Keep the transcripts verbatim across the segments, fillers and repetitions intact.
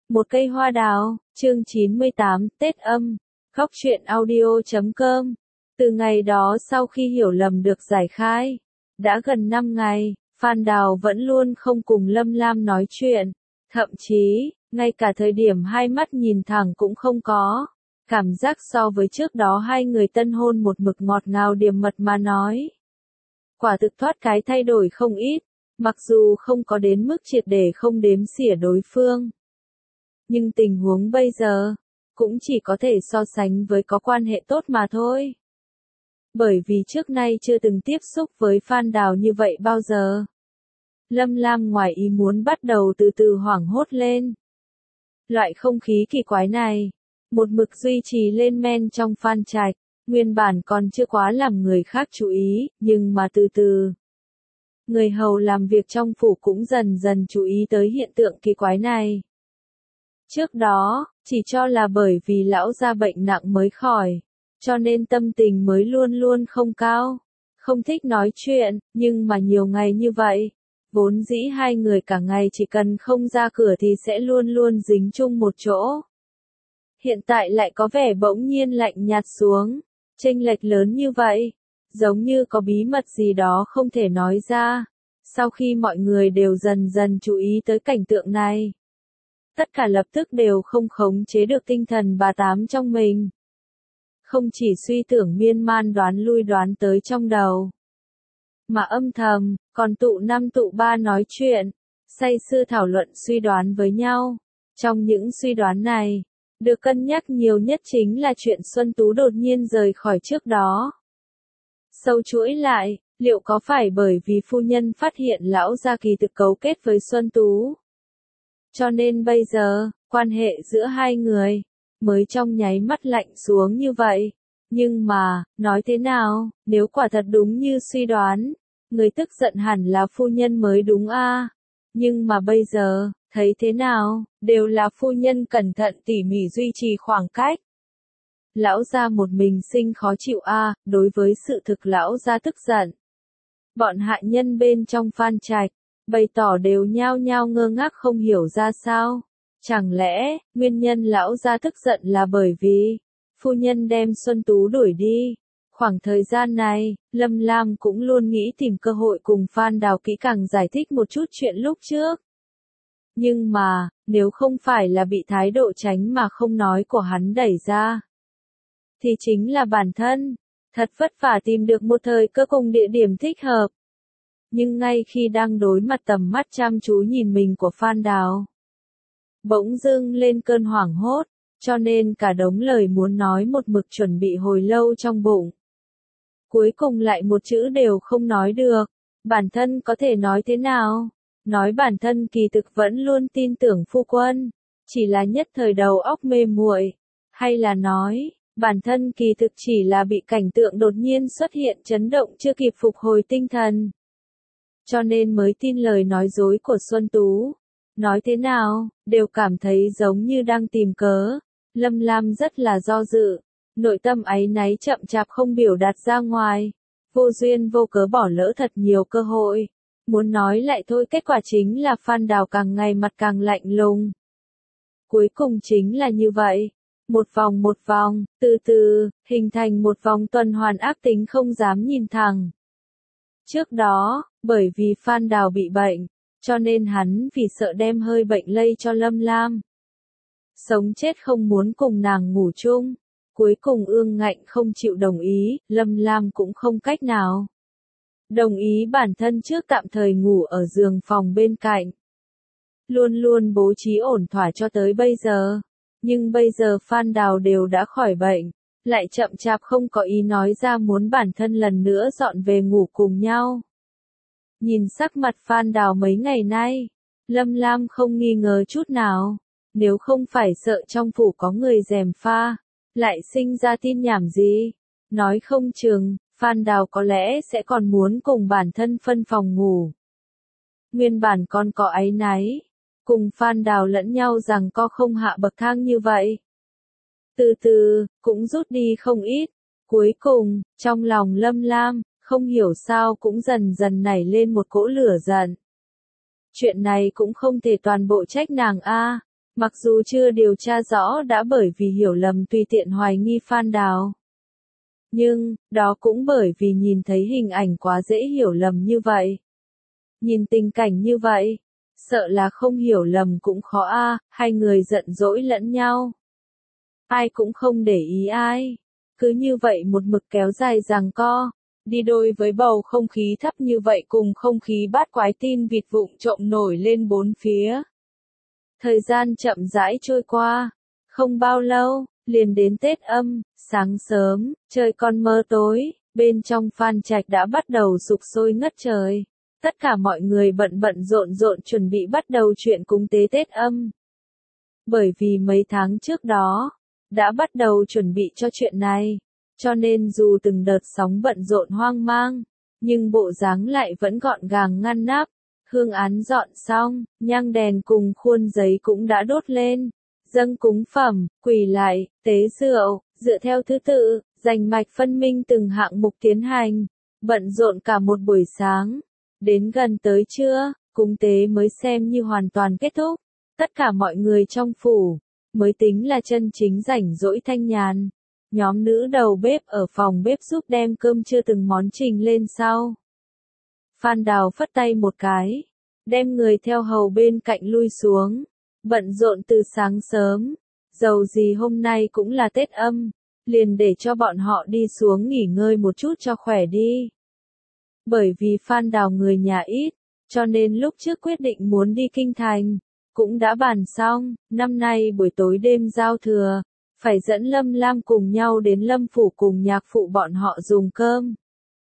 Một cây hoa đào, chương chín mươi tám, Tết âm, góc truyện audio chấm com. Từ ngày đó sau khi hiểu lầm được giải khai, đã gần năm ngày, Phan Đào vẫn luôn không cùng Lâm Lam nói chuyện, thậm chí, ngay cả thời điểm hai mắt nhìn thẳng cũng không có. Cảm giác so với trước đó hai người tân hôn một mực ngọt ngào điềm mật mà nói. Quả thực thoát cái thay đổi không ít, mặc dù không có đến mức triệt để không đếm xỉa đối phương. Nhưng tình huống bây giờ, cũng chỉ có thể so sánh với có quan hệ tốt mà thôi. Bởi vì trước nay chưa từng tiếp xúc với Phan Đào như vậy bao giờ. Lâm Lam ngoài ý muốn bắt đầu từ từ hoảng hốt lên. Loại không khí kỳ quái này, một mực duy trì lên men trong Phan Trạch, nguyên bản còn chưa quá làm người khác chú ý, nhưng mà từ từ. Người hầu làm việc trong phủ cũng dần dần chú ý tới hiện tượng kỳ quái này. Trước đó, chỉ cho là bởi vì lão gia bệnh nặng mới khỏi, cho nên tâm tình mới luôn luôn không cao, không thích nói chuyện, nhưng mà nhiều ngày như vậy, vốn dĩ hai người cả ngày chỉ cần không ra cửa thì sẽ luôn luôn dính chung một chỗ. Hiện tại lại có vẻ bỗng nhiên lạnh nhạt xuống, chênh lệch lớn như vậy, giống như có bí mật gì đó không thể nói ra. Sau khi mọi người đều dần dần chú ý tới cảnh tượng này, tất cả lập tức đều không khống chế được tinh thần bà tám trong mình. Không chỉ suy tưởng miên man đoán lui đoán tới trong đầu, mà âm thầm, còn tụ năm tụ ba nói chuyện, say sưa thảo luận suy đoán với nhau. Trong những suy đoán này, được cân nhắc nhiều nhất chính là chuyện Xuân Tú đột nhiên rời khỏi trước đó. Sâu chuỗi lại, liệu có phải bởi vì phu nhân phát hiện lão gia kỳ thực cấu kết với Xuân Tú? Cho nên bây giờ, quan hệ giữa hai người, mới trong nháy mắt lạnh xuống như vậy. Nhưng mà, nói thế nào, nếu quả thật đúng như suy đoán, người tức giận hẳn là phu nhân mới đúng a. Nhưng mà bây giờ, thấy thế nào, đều là phu nhân cẩn thận tỉ mỉ duy trì khoảng cách. Lão gia một mình sinh khó chịu a, đối với sự thực lão gia tức giận. Bọn hạ nhân bên trong Phan Trạch, bày tỏ đều nhao nhao ngơ ngác không hiểu ra sao. Chẳng lẽ, nguyên nhân lão gia tức giận là bởi vì, phu nhân đem Xuân Tú đuổi đi. Khoảng thời gian này, Lâm Lam cũng luôn nghĩ tìm cơ hội cùng Phan Đào kỹ càng giải thích một chút chuyện lúc trước. Nhưng mà, nếu không phải là bị thái độ tránh mà không nói của hắn đẩy ra, thì chính là bản thân, thật vất vả tìm được một thời cơ cùng địa điểm thích hợp. Nhưng ngay khi đang đối mặt tầm mắt chăm chú nhìn mình của Phan Đào, bỗng dưng lên cơn hoảng hốt, cho nên cả đống lời muốn nói một mực chuẩn bị hồi lâu trong bụng. Cuối cùng lại một chữ đều không nói được, bản thân có thể nói thế nào? Nói bản thân kỳ thực vẫn luôn tin tưởng phu quân, chỉ là nhất thời đầu óc mê muội, hay là nói, bản thân kỳ thực chỉ là bị cảnh tượng đột nhiên xuất hiện chấn động chưa kịp phục hồi tinh thần. Cho nên mới tin lời nói dối của Xuân Tú. Nói thế nào, đều cảm thấy giống như đang tìm cớ. Lâm Lam rất là do dự, nội tâm áy náy chậm chạp không biểu đạt ra ngoài. Vô duyên vô cớ bỏ lỡ thật nhiều cơ hội. Muốn nói lại thôi, kết quả chính là Phan Đào càng ngày mặt càng lạnh lùng. Cuối cùng chính là như vậy. Một vòng một vòng, từ từ, hình thành một vòng tuần hoàn ác tính không dám nhìn thẳng. Trước đó, bởi vì Phan Đào bị bệnh, cho nên hắn vì sợ đem hơi bệnh lây cho Lâm Lam. Sống chết không muốn cùng nàng ngủ chung. Cuối cùng ương ngạnh không chịu đồng ý, Lâm Lam cũng không cách nào. Đồng ý bản thân trước tạm thời ngủ ở giường phòng bên cạnh. Luôn luôn bố trí ổn thỏa cho tới bây giờ. Nhưng bây giờ Phan Đào đều đã khỏi bệnh, lại chậm chạp không có ý nói ra muốn bản thân lần nữa dọn về ngủ cùng nhau. Nhìn sắc mặt Phan Đào mấy ngày nay, Lâm Lam không nghi ngờ chút nào, nếu không phải sợ trong phủ có người gièm pha, lại sinh ra tin nhảm gì, nói không chừng, Phan Đào có lẽ sẽ còn muốn cùng bản thân phân phòng ngủ. Nguyên bản còn có áy náy, cùng Phan Đào lẫn nhau rằng co không hạ bậc thang như vậy. Từ từ, cũng rút đi không ít, cuối cùng, trong lòng Lâm Lam, không hiểu sao cũng dần dần nảy lên một cỗ lửa giận. Chuyện này cũng không thể toàn bộ trách nàng a, Mặc dù chưa điều tra rõ đã bởi vì hiểu lầm tùy tiện hoài nghi Phan Đào. Nhưng, đó cũng bởi vì nhìn thấy hình ảnh quá dễ hiểu lầm như vậy. Nhìn tình cảnh như vậy, sợ là không hiểu lầm cũng khó a, hai người giận dỗi lẫn nhau. Ai cũng không để ý ai. Cứ như vậy một mực kéo dài giằng co, đi đôi với bầu không khí thấp như vậy cùng không khí bát quái tin vịt vụng trộm nổi lên bốn phía. Thời gian chậm rãi trôi qua, không bao lâu, liền đến Tết Âm, sáng sớm, trời còn mờ tối, bên trong Phan Trạch đã bắt đầu sục sôi ngất trời. Tất cả mọi người bận bận rộn rộn chuẩn bị bắt đầu chuyện cúng tế Tết Âm. Bởi vì mấy tháng trước đó, đã bắt đầu chuẩn bị cho chuyện này, cho nên dù từng đợt sóng bận rộn hoang mang, nhưng bộ dáng lại vẫn gọn gàng ngăn nắp. Hương án dọn xong, nhang đèn cùng khuôn giấy cũng đã đốt lên. Dâng cúng phẩm, quỳ lại, tế rượu, dựa theo thứ tự, rành mạch phân minh từng hạng mục tiến hành. Bận rộn cả một buổi sáng. Đến gần tới trưa, cúng tế mới xem như hoàn toàn kết thúc. Tất cả mọi người trong phủ, mới tính là chân chính rảnh rỗi thanh nhàn. Nhóm nữ đầu bếp ở phòng bếp giúp đem cơm trưa từng món trình lên sau. Phan Đào phất tay một cái, đem người theo hầu bên cạnh lui xuống, bận rộn từ sáng sớm, dầu gì hôm nay cũng là Tết Âm, liền để cho bọn họ đi xuống nghỉ ngơi một chút cho khỏe đi. Bởi vì Phan Đào người nhà ít, cho nên lúc trước quyết định muốn đi kinh thành, cũng đã bàn xong, năm nay buổi tối đêm giao thừa, phải dẫn Lâm Lam cùng nhau đến Lâm phủ cùng nhạc phụ bọn họ dùng cơm.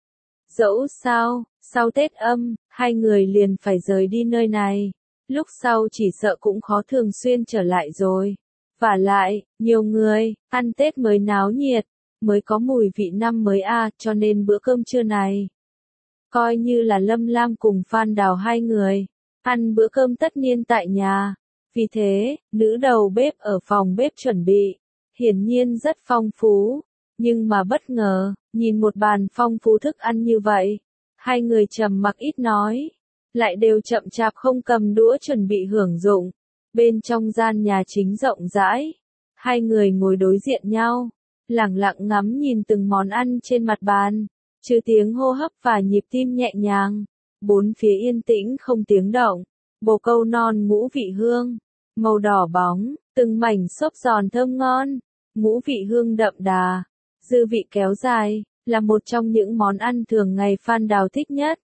Dẫu sao, sau Tết Âm, hai người liền phải rời đi nơi này, lúc sau chỉ sợ cũng khó thường xuyên trở lại rồi. Vả lại, nhiều người, ăn Tết mới náo nhiệt, mới có mùi vị năm mới a, cho nên bữa cơm trưa này, coi như là Lâm Lam cùng Phan Đào hai người, ăn bữa cơm tất niên tại nhà. Vì thế, nữ đầu bếp ở phòng bếp chuẩn bị, hiển nhiên rất phong phú, nhưng mà bất ngờ, nhìn một bàn phong phú thức ăn như vậy, hai người trầm mặc ít nói, lại đều chậm chạp không cầm đũa chuẩn bị hưởng dụng. Bên trong gian nhà chính rộng rãi, hai người ngồi đối diện nhau, lẳng lặng ngắm nhìn từng món ăn trên mặt bàn, trừ tiếng hô hấp và nhịp tim nhẹ nhàng, bốn phía yên tĩnh không tiếng động. Bồ câu non ngũ vị hương, màu đỏ bóng, từng mảnh xốp giòn thơm ngon, ngũ vị hương đậm đà, dư vị kéo dài, là một trong những món ăn thường ngày Phan Đào thích nhất.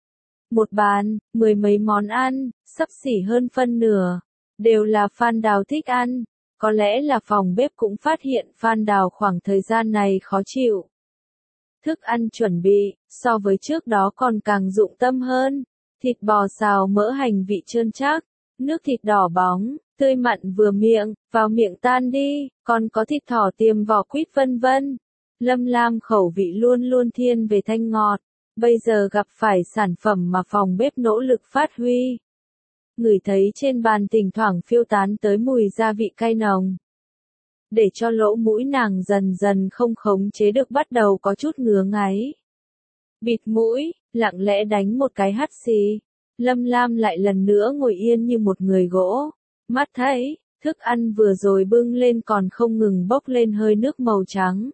Một bàn, mười mấy món ăn, xấp xỉ hơn phân nửa, đều là Phan Đào thích ăn. Có lẽ là phòng bếp cũng phát hiện Phan Đào khoảng thời gian này khó chịu. Thức ăn chuẩn bị, so với trước đó còn càng dụng tâm hơn. Thịt bò xào mỡ hành vị trơn chắc, nước thịt đỏ bóng, tươi mặn vừa miệng, vào miệng tan đi, còn có thịt thỏ tiềm vỏ quýt vân vân. Lâm Lam khẩu vị luôn luôn thiên về thanh ngọt, bây giờ gặp phải sản phẩm mà phòng bếp nỗ lực phát huy. Ngửi thấy trên bàn thỉnh thoảng phiêu tán tới mùi gia vị cay nồng. Để cho lỗ mũi nàng dần dần không khống chế được bắt đầu có chút ngứa ngáy. Bịt mũi, lặng lẽ đánh một cái hắt xì. Lâm Lam lại lần nữa ngồi yên như một người gỗ. Mắt thấy, thức ăn vừa rồi bưng lên còn không ngừng bốc lên hơi nước màu trắng.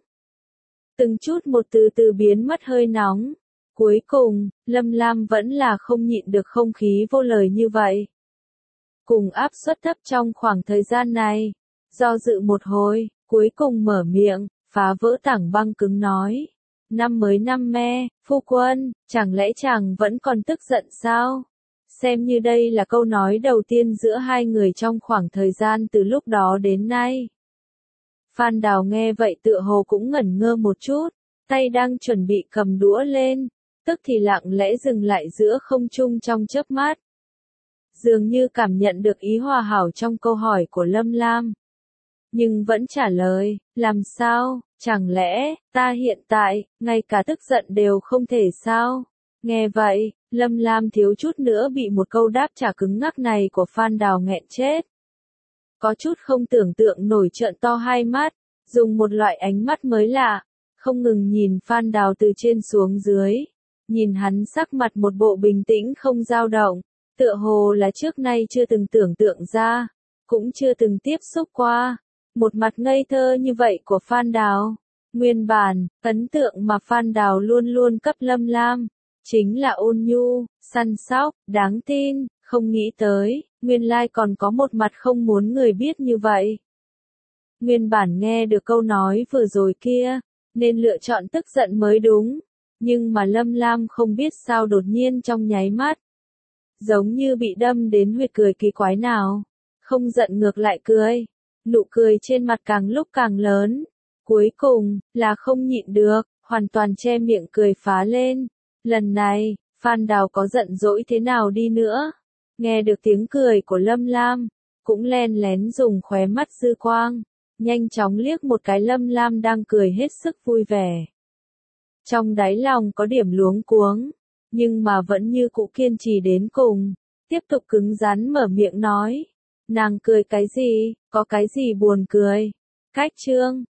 Từng chút một từ từ biến mất hơi nóng. Cuối cùng, Lâm Lam vẫn là không nhịn được không khí vô lời như vậy. Cùng áp suất thấp trong khoảng thời gian này, do dự một hồi, cuối cùng mở miệng, phá vỡ tảng băng cứng nói. Năm mới năm me, phu quân, chẳng lẽ chàng vẫn còn tức giận sao? Xem như đây là câu nói đầu tiên giữa hai người trong khoảng thời gian từ lúc đó đến nay. Phan Đào nghe vậy tựa hồ cũng ngẩn ngơ một chút, tay đang chuẩn bị cầm đũa lên, tức thì lặng lẽ dừng lại giữa không trung trong chớp mắt. Dường như cảm nhận được ý hòa hảo trong câu hỏi của Lâm Lam. Nhưng vẫn trả lời, làm sao, chẳng lẽ, ta hiện tại, ngay cả tức giận đều không thể sao? Nghe vậy, Lâm Lam thiếu chút nữa bị một câu đáp trả cứng ngắc này của Phan Đào nghẹn chết. Có chút không tưởng tượng nổi trợn to hai mắt, dùng một loại ánh mắt mới lạ, không ngừng nhìn Phan Đào từ trên xuống dưới. Nhìn hắn sắc mặt một bộ bình tĩnh không dao động, tựa hồ là trước nay chưa từng tưởng tượng ra. cũng chưa từng tiếp xúc qua. Một mặt ngây thơ như vậy của Phan Đào. Nguyên bản, ấn tượng mà Phan Đào luôn luôn cấp Lâm Lam, chính là ôn nhu, săn sóc, đáng tin, không nghĩ tới, nguyên lai còn có một mặt không muốn người biết như vậy. Nguyên bản nghe được câu nói vừa rồi kia, nên lựa chọn tức giận mới đúng, nhưng mà Lâm Lam không biết sao đột nhiên trong nháy mắt. Giống như bị đâm đến huyệt cười kỳ quái nào, không giận ngược lại cười, nụ cười trên mặt càng lúc càng lớn, cuối cùng, là không nhịn được, hoàn toàn che miệng cười phá lên. Lần này, Phan Đào có giận dỗi thế nào đi nữa, nghe được tiếng cười của Lâm Lam, cũng len lén dùng khóe mắt dư quang, nhanh chóng liếc một cái Lâm Lam đang cười hết sức vui vẻ. Trong đáy lòng có điểm luống cuống, nhưng mà vẫn như cũ kiên trì đến cùng, tiếp tục cứng rắn mở miệng nói, nàng cười cái gì, có cái gì buồn cười. Cách chương